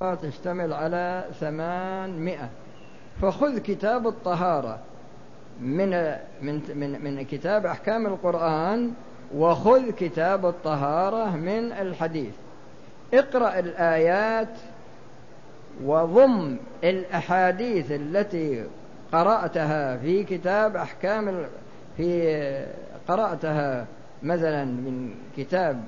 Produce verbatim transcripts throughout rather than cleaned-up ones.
تشتمل على ثمانمائة. فخذ كتاب الطهارة من من من من كتاب أحكام القرآن، وخذ كتاب الطهارة من الحديث. اقرأ الآيات وضم الأحاديث التي قرأتها في كتاب أحكام في قرأتها مثلا من كتاب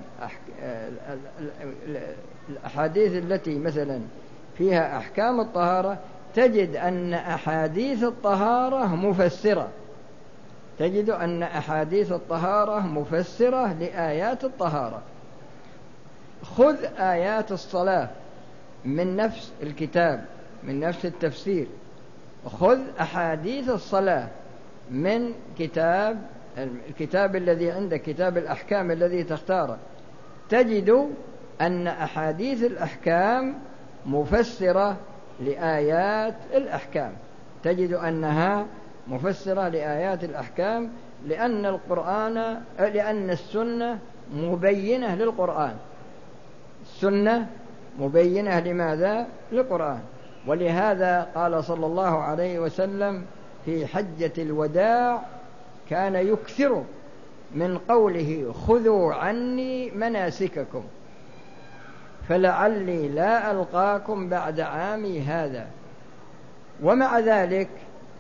الأحاديث التي مثلا فيها أحكام الطهارة، تجد أن أحاديث الطهارة مفسرة تجد أن أحاديث الطهارة مفسرة لآيات الطهارة. خذ آيات الصلاة من نفس الكتاب، من نفس التفسير. خذ أحاديث الصلاة من كتاب الكتاب الذي عندك، كتاب الأحكام الذي تختاره، تجد أن أحاديث الأحكام مفسرة لآيات الأحكام تجد أنها مفسرة لآيات الأحكام، لأن القرآن لأن السنة مبينة للقرآن. السنة مبينة لماذا؟ للقرآن. ولهذا قال صلى الله عليه وسلم في حجة الوداع كان يكثر من قوله: خذوا عني مناسككم فلعلي لا ألقاكم بعد عامي هذا. ومع ذلك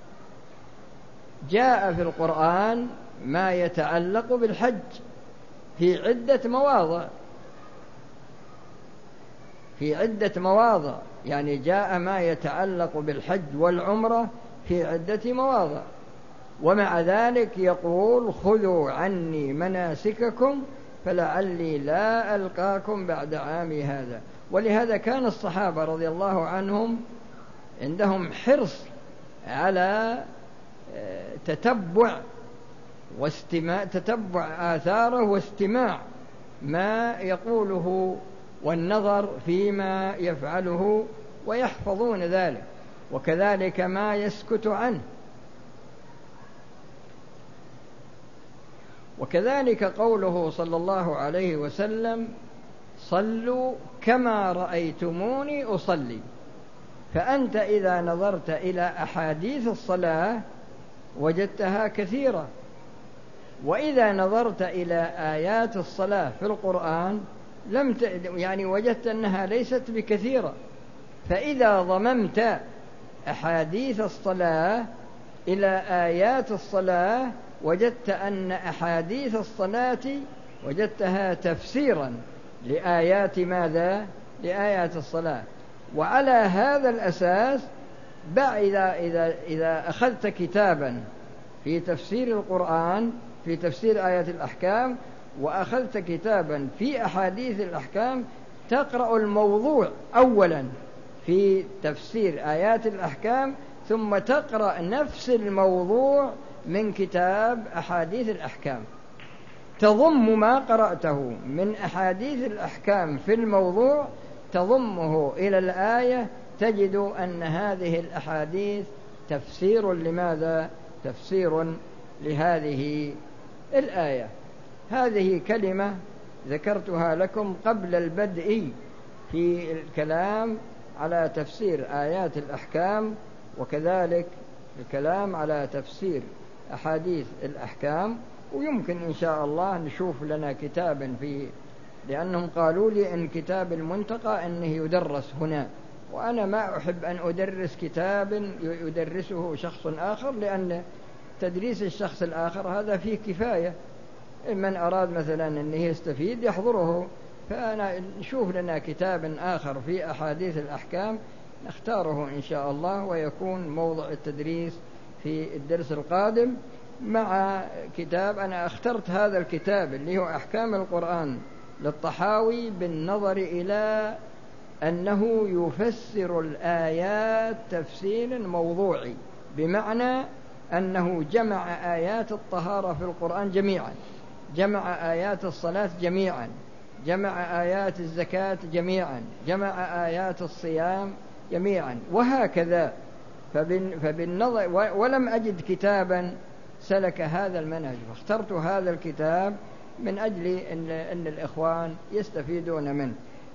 جاء في القرآن ما يتعلق بالحج في عدة مواضع في عدة مواضع يعني جاء ما يتعلق بالحج والعمرة في عدة مواضع، ومع ذلك يقول: خذوا عني مناسككم فلعلي لا ألقاكم بعد عامي هذا. ولهذا كان الصحابة رضي الله عنهم عندهم حرص على تتبع واستماع تتبع آثاره واستماع ما يقوله والنظر فيما يفعله، ويحفظون ذلك، وكذلك ما يسكت عنه. وكذلك قوله صلى الله عليه وسلم: صلوا كما رأيتموني أصلي. فأنت إذا نظرت إلى أحاديث الصلاة وجدتها كثيرة، وإذا نظرت إلى آيات الصلاة في القرآن لم ت... يعني وجدت أنها ليست بكثيرة. فإذا ضممت أحاديث الصلاة إلى آيات الصلاة وجدت أن أحاديث الصلاة وجدتها تفسيرا لآيات ماذا؟ لآيات الصلاة. وعلى هذا الأساس إذا, إذا, إذا أخذت كتابا في تفسير القرآن في تفسير آيات الأحكام، وأخذت كتابا في أحاديث الأحكام، تقرأ الموضوع أولا في تفسير آيات الأحكام، ثم تقرأ نفس الموضوع من كتاب أحاديث الأحكام، تضم ما قرأته من أحاديث الأحكام في الموضوع تضمه إلى الآية، تجد أن هذه الأحاديث تفسير لماذا؟ تفسير لهذه الآية. هذه كلمة ذكرتها لكم قبل البدء في الكلام على تفسير آيات الأحكام، وكذلك الكلام على تفسير أحاديث الأحكام. ويمكن إن شاء الله نشوف لنا كتابا في، لأنهم قالوا لي أن كتاب المنتقى أنه يدرس هنا، وأنا ما أحب أن أدرس كتاب يدرسه شخص آخر، لأن تدريس الشخص الآخر هذا فيه كفاية، من أراد مثلا أنه يستفيد يحضره. فأنا نشوف لنا كتاب آخر في أحاديث الأحكام نختاره إن شاء الله، ويكون موضع التدريس في الدرس القادم مع كتاب. أنا اخترت هذا الكتاب اللي هو أحكام القرآن للطحاوي بالنظر إلى أنه يفسر الآيات تفسير موضوعي، بمعنى أنه جمع آيات الطهارة في القرآن جميعا، جمع آيات الصلاة جميعا، جمع آيات الزكاة جميعا، جمع آيات الصيام جميعا، وهكذا. فبالنظر ولم أجد كتابا سلك هذا المنهج، فاخترت هذا الكتاب من أجل أن, أن الإخوان يستفيدون منه.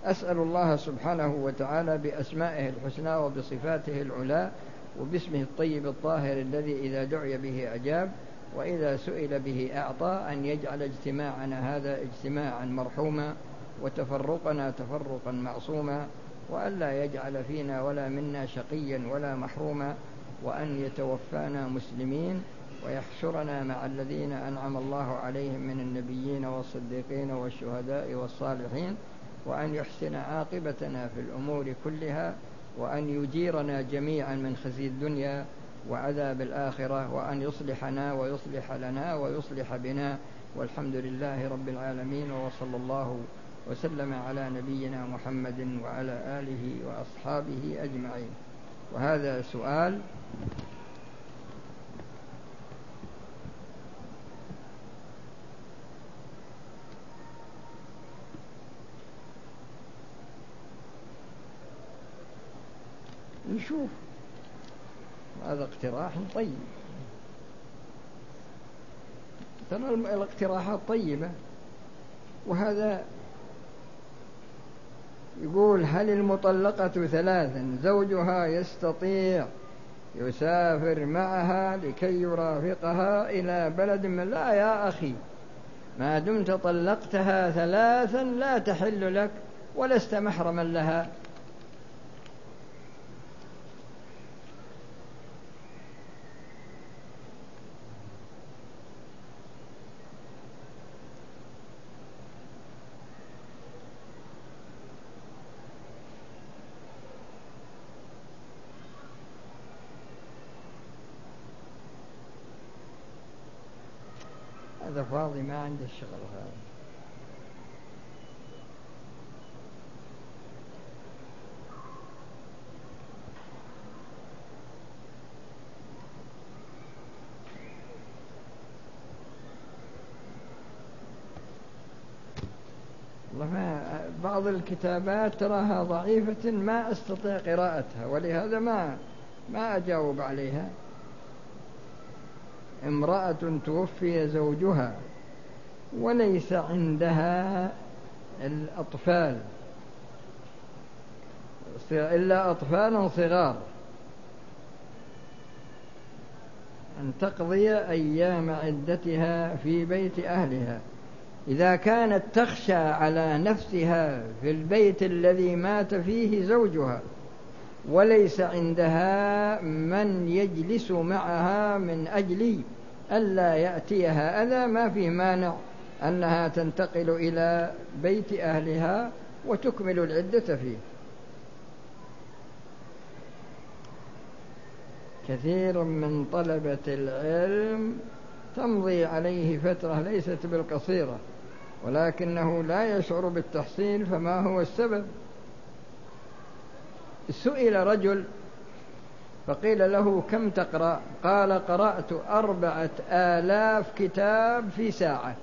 أسأل الله سبحانه وتعالى بأسمائه الحسنى وبصفاته العلى وباسمه الطيب الطاهر الذي إذا دعي به أجاب وإذا سئل به أعطى أن يجعل اجتماعنا هذا اجتماعا مرحوما وتفرقنا تفرقا معصوما، وأن لا يجعل فينا ولا منا شقيا ولا محروما، وأن يتوفانا مسلمين ويحشرنا مع الذين أنعم الله عليهم من النبيين والصديقين والشهداء والصالحين، وأن يحسن عاقبتنا في الأمور كلها، وأن يجيرنا جميعا من خزي الدنيا وعذاب الآخرة، وأن يصلحنا ويصلح لنا ويصلح بنا، والحمد لله رب العالمين، وصلى الله وسلم على نبينا محمد وعلى آله وأصحابه أجمعين. وهذا سؤال نشوف، هذا اقتراح طيب، ترى الاقتراحات طيبة. وهذا يقول: هل المطلقة ثلاثا زوجها يستطيع يسافر معها لكي يرافقها إلى بلد من؟ لا يا أخي، ما دمت طلقتها ثلاثا لا تحل لك ولست محرما لها. هذا فاضي ما عنده الشغل هذا. والله ما بعض الكتابات تراها ضعيفة ما أستطيع قراءتها، ولهذا ما ما أجاوب عليها. امرأة توفي زوجها وليس عندها الأطفال إلا أطفال صغار، أن تقضي أيام عدتها في بيت أهلها. إذا كانت تخشى على نفسها في البيت الذي مات فيه زوجها وليس عندها من يجلس معها من أجل ألا يأتيها أذى، ما فيه مانع أنها تنتقل إلى بيت أهلها وتكمل العدة فيه. كثير من طلبة العلم تمضي عليه فترة ليست بالقصيرة ولكنه لا يشعر بالتحصيل، فما هو السبب؟ سئل رجل فقيل له: كم تقرأ؟ قال: قرأت أربعة آلاف كتاب في ساعة.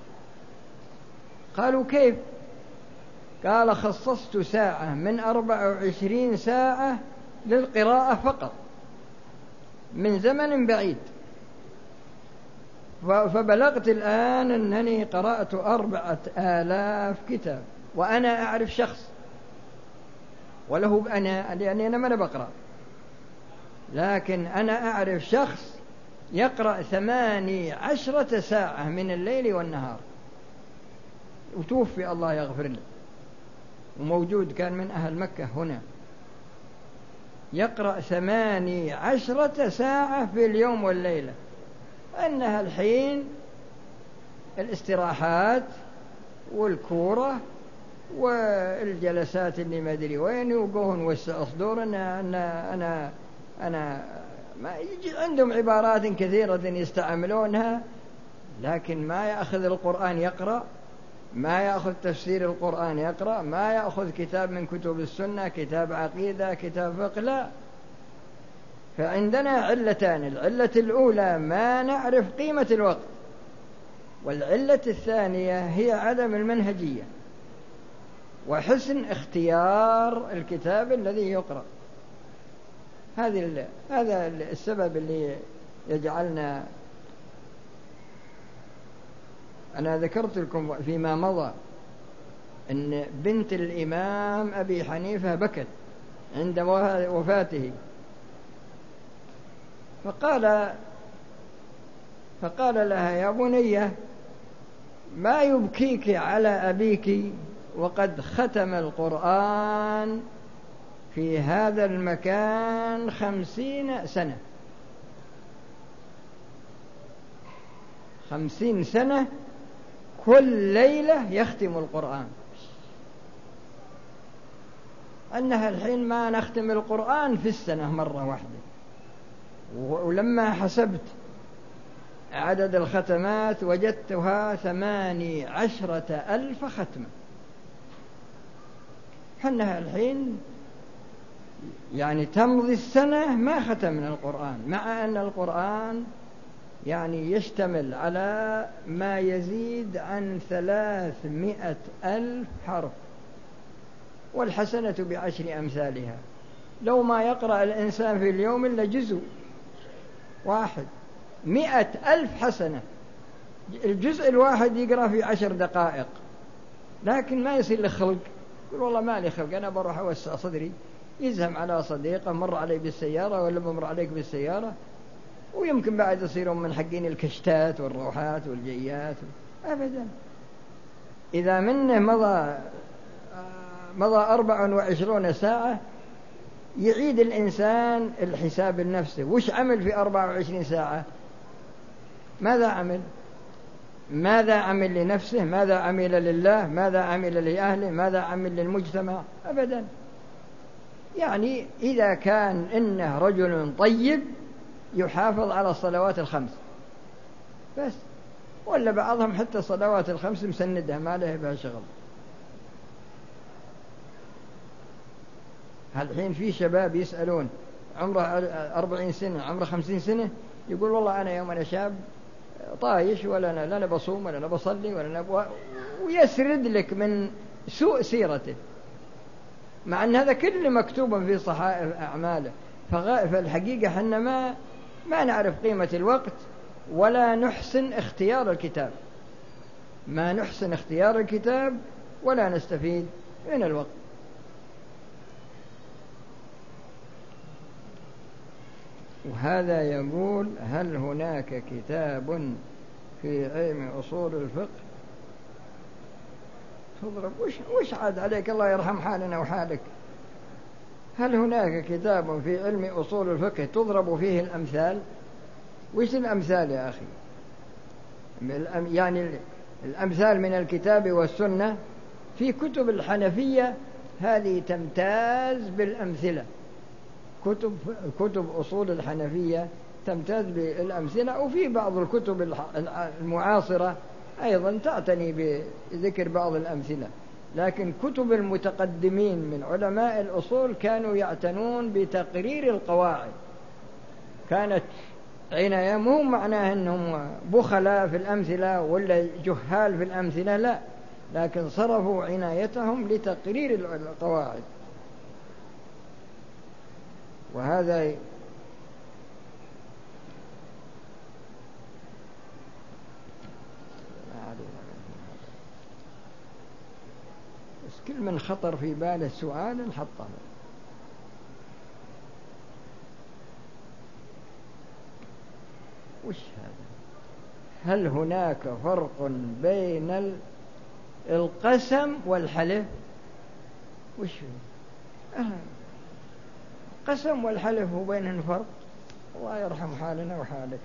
قالوا: كيف؟ قال: خصصت ساعة من أربع وعشرين ساعة للقراءة فقط من زمن بعيد، فبلغت الآن أنني قرأت أربعة آلاف كتاب. وأنا أعرف شخص وله أنا لأني أنا ما بقرأ، لكن أنا أعرف شخص يقرأ ثماني عشرة ساعة من الليل والنهار، وتوفي الله يغفر له، وموجود كان من أهل مكة هنا، يقرأ ثماني عشرة ساعة في اليوم والليلة. أنها الحين الاستراحات والكورة والجلسات اللي ما أدري وين، يوقوهن وسع صدور أنا أنا أنا أنا ما يجي عندهم عبارات كثيرة يستعملونها، لكن ما يأخذ القرآن يقرأ، ما يأخذ تفسير القرآن يقرأ، ما يأخذ كتاب من كتب السنة، كتاب عقيدة، كتاب فقه، لا. فعندنا علتان: العلة الأولى ما نعرف قيمة الوقت، والعلة الثانية هي عدم المنهجية وحسن اختيار الكتاب الذي يقرأ. هذه هذا السبب اللي يجعلنا. أنا ذكرت لكم فيما مضى أن بنت الإمام أبي حنيفة بكت عند وفاته، فقال فقال لها: يا بنية، ما يبكيك على أبيك وقد ختم القرآن في هذا المكان خمسين سنة خمسين سنة كل ليلة يختم القرآن، أنها الحين ما نختم القرآن في السنة مرة واحدة. ولما حسبت عدد الختمات وجدتها ثماني عشرة ألف ختمة. حنها الحين يعني تمضي السنة ما ختمنا القرآن، مع أن القرآن يعني يشتمل على ما يزيد عن ثلاثمائة ألف حرف، والحسنة بعشر أمثالها. لو ما يقرأ الإنسان في اليوم إلا جزء واحد، مئة ألف حسنة. الجزء الواحد يقرأ في عشر دقائق، لكن ما يصير له خلق. يقول والله ما لي خلق، أنا بروح أوسع صدري. يزهم على صديقه مر علي بالسيارة ولا بمر عليك بالسيارة، ويمكن بعد يصيرون من حقين الكشتات والروحات والجيات. أبدا، إذا منه مضى مضى أربع وعشرون ساعة يعيد الإنسان الحساب النفسي. وش عمل في أربع وعشرين ساعة؟ ماذا عمل؟ ماذا عمل لنفسه؟ ماذا عمل لله؟ ماذا عمل لأهله؟ ماذا عمل للمجتمع؟ أبدا. يعني إذا كان إنه رجل طيب يحافظ على الصلوات الخمس بس، ولا بعضهم حتى الصلوات الخمس مسندها ما له بها شغل. هالحين في شباب يسألون عمره أربعين سنة، عمره خمسين سنة، يقول والله أنا يوم أنا شاب طايش، ولا أنا لا أنا بصوم ولا أنا بصلي ولا أنا ب... ويسرد لك من سوء سيرته، مع أن هذا كله مكتوب في صحائف أعماله. فغ... فالحقيقة حنا ما ما نعرف قيمة الوقت، ولا نحسن اختيار الكتاب، ما نحسن اختيار الكتاب ولا نستفيد من الوقت. وهذا يقول: هل هناك كتاب في علم أصول الفقه تضرب؟ وش, وش عاد عليك، الله يرحم حالنا وحالك. هل هناك كتاب في علم أصول الفقه تضرب فيه الأمثال؟ وش الأمثال يا أخي؟ يعني الأمثال من الكتاب والسنة. في كتب الحنفية هذه تمتاز بالأمثلة، كتب كتب أصول الحنفية تمتاز بالأمثلة. وفي بعض الكتب المعاصرة أيضا تعتني بذكر بعض الأمثلة، لكن كتب المتقدمين من علماء الأصول كانوا يعتنون بتقرير القواعد. كانت عناية مو معناه أنهم بخلاء في الأمثلة ولا جهال في الأمثلة، لا، لكن صرفوا عنايتهم لتقرير القواعد. وهذا بس كل من خطر في باله سؤال نحطه. وش هذا؟ هل هناك فرق بين القسم والحلف؟ وش هو؟ قسم والحلف هو بينهم فرق؟ الله يرحم حالنا وحالك.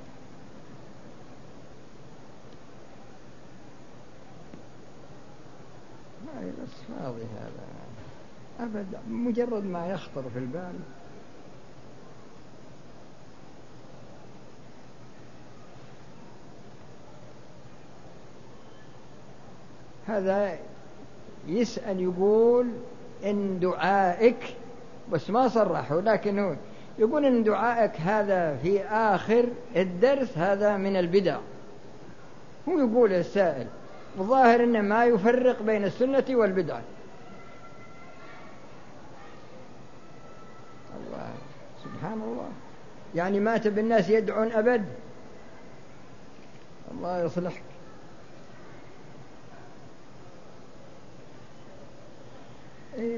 ما بس فاضي هذا أبدا، مجرد ما يخطر في البال. هذا يسأل يقول إن دعائك، بس ما صرحه، لكن هو يقول إن دعائك هذا في آخر الدرس هذا من البدع. هو يقول السائل وظاهر إنه ما يفرق بين السنة والبدعة. الله سبحان الله، يعني ما تبي الناس يدعون أبد. الله يصلحك. إيه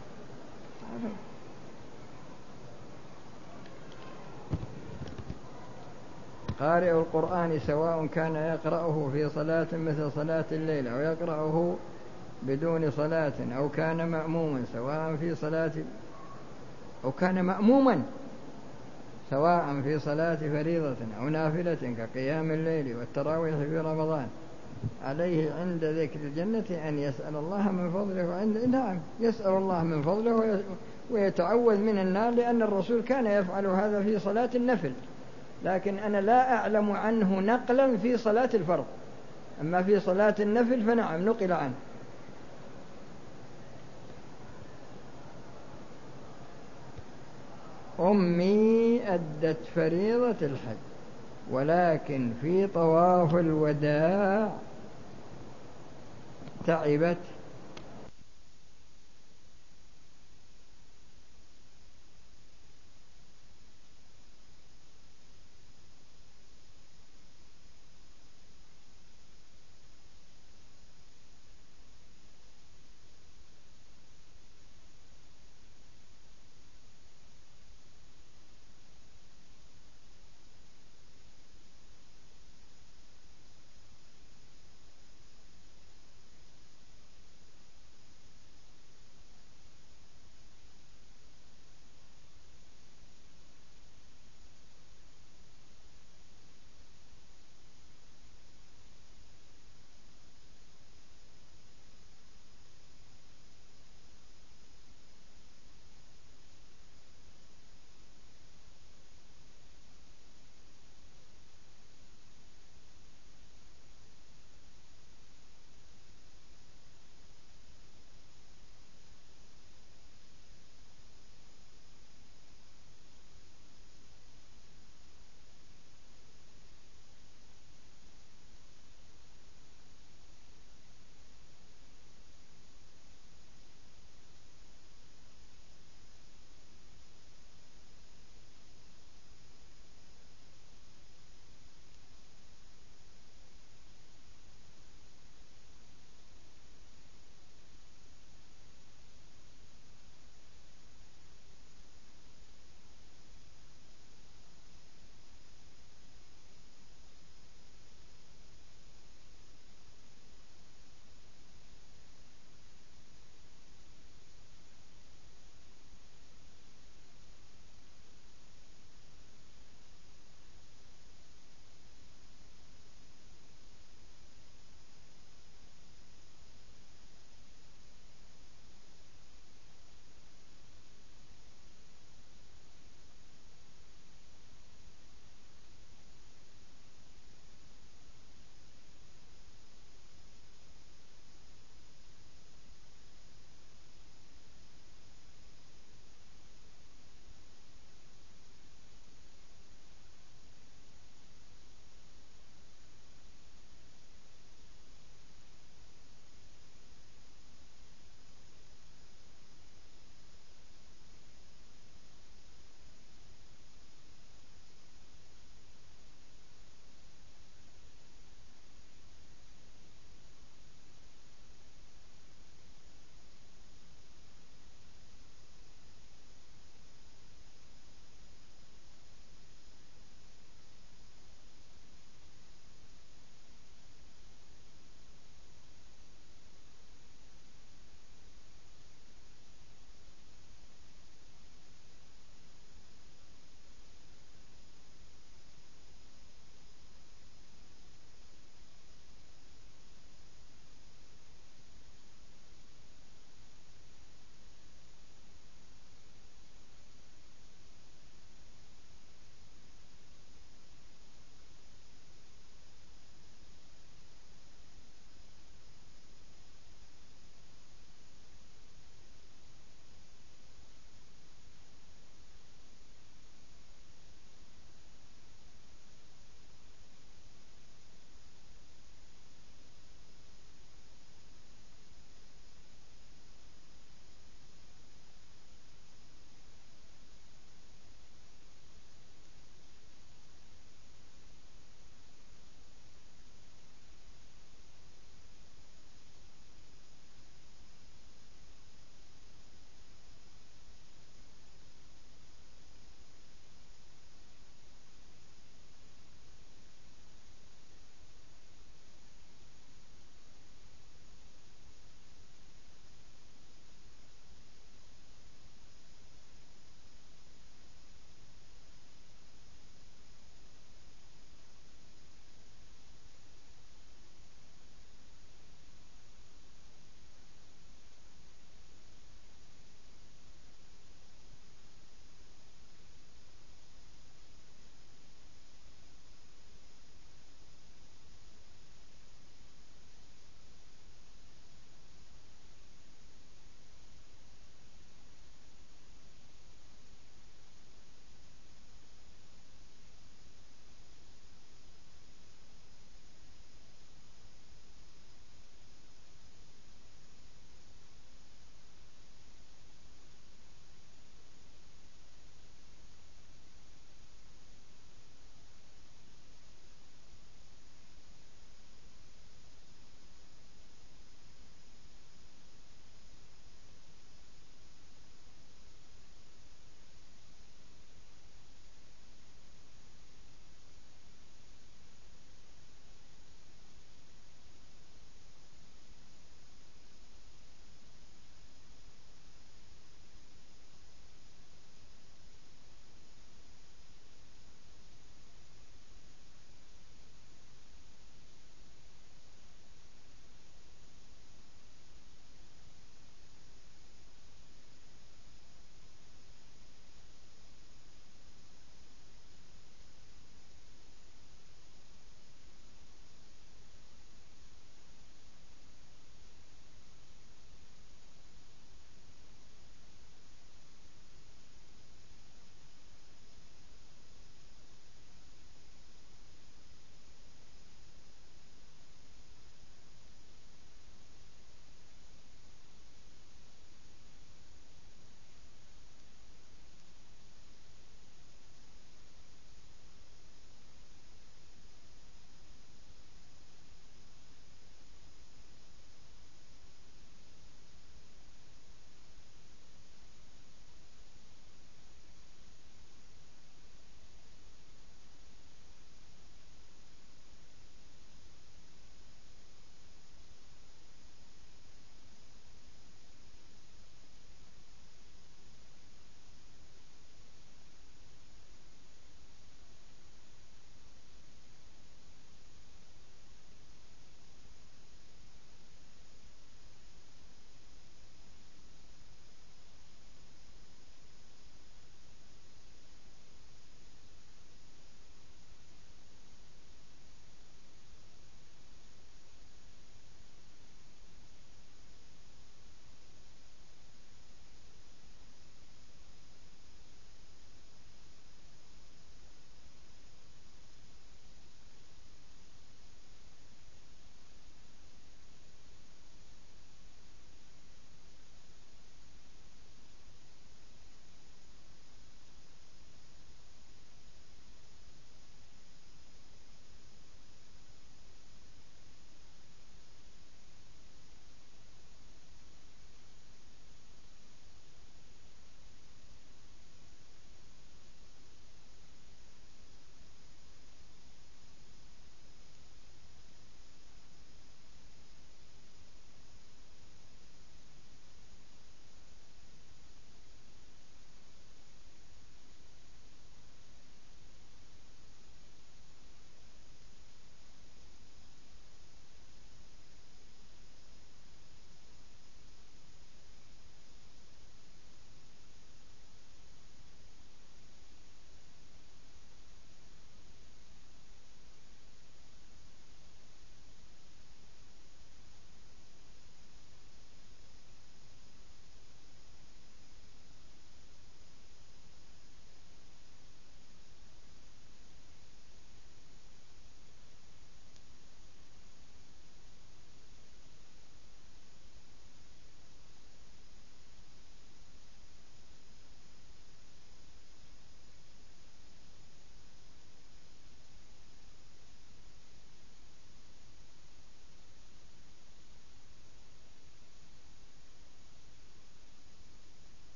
قارئ القرآن سواء كان يقرأه في صلاة مثل صلاة الليل أو يقرأه بدون صلاة أو كان مأموما سواء في صلاة أو كان مأموما سواء في صلاة فريضة أو نافلة كقيام الليل والتراويح في رمضان، عليه عند ذكر الجنة أن يسأل الله من فضله، وعند نعم يسأل الله من فضله ويتعوذ من النار، لأن الرسول كان يفعل هذا في صلاة النفل، لكن أنا لا أعلم عنه نقلا في صلاة الفرض، أما في صلاة النفل فنعم نقل عنه. أمي أدت فريضة الحج، ولكن في طواف الوداع تعبت